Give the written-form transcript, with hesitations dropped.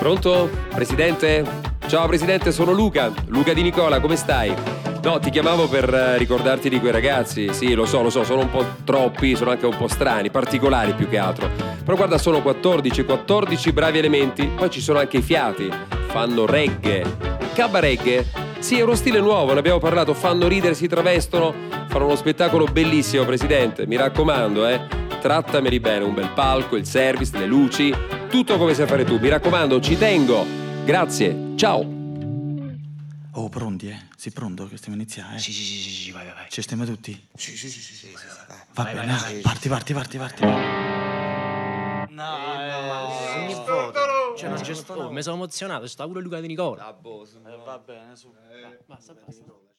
Pronto? Presidente? Ciao Presidente, sono Luca Di Nicola, come stai? No, ti chiamavo per ricordarti di quei ragazzi. Sì, lo so, sono un po' troppi, sono anche un po' strani, particolari più che altro. Però guarda, sono 14 bravi elementi. Poi ci sono anche i fiati, fanno reggae. Cabba reggae? Sì, è uno stile nuovo, ne abbiamo parlato, fanno ridere, si travestono, fanno uno spettacolo bellissimo, Presidente. Mi raccomando, trattameli bene, un bel palco, il service, le luci, tutto come sai fare tu. Mi raccomando, ci tengo. Grazie, ciao. Oh, pronti, Sei pronto che stiamo iniziando, Sì, vai. Ci stiamo tutti? Sì. Va bene, vai. Parti. No, ogni volta. Cioè, non c'è sto. Mi sono emozionato, sta pure Luca Di Nicola. Va bene, su. Basta.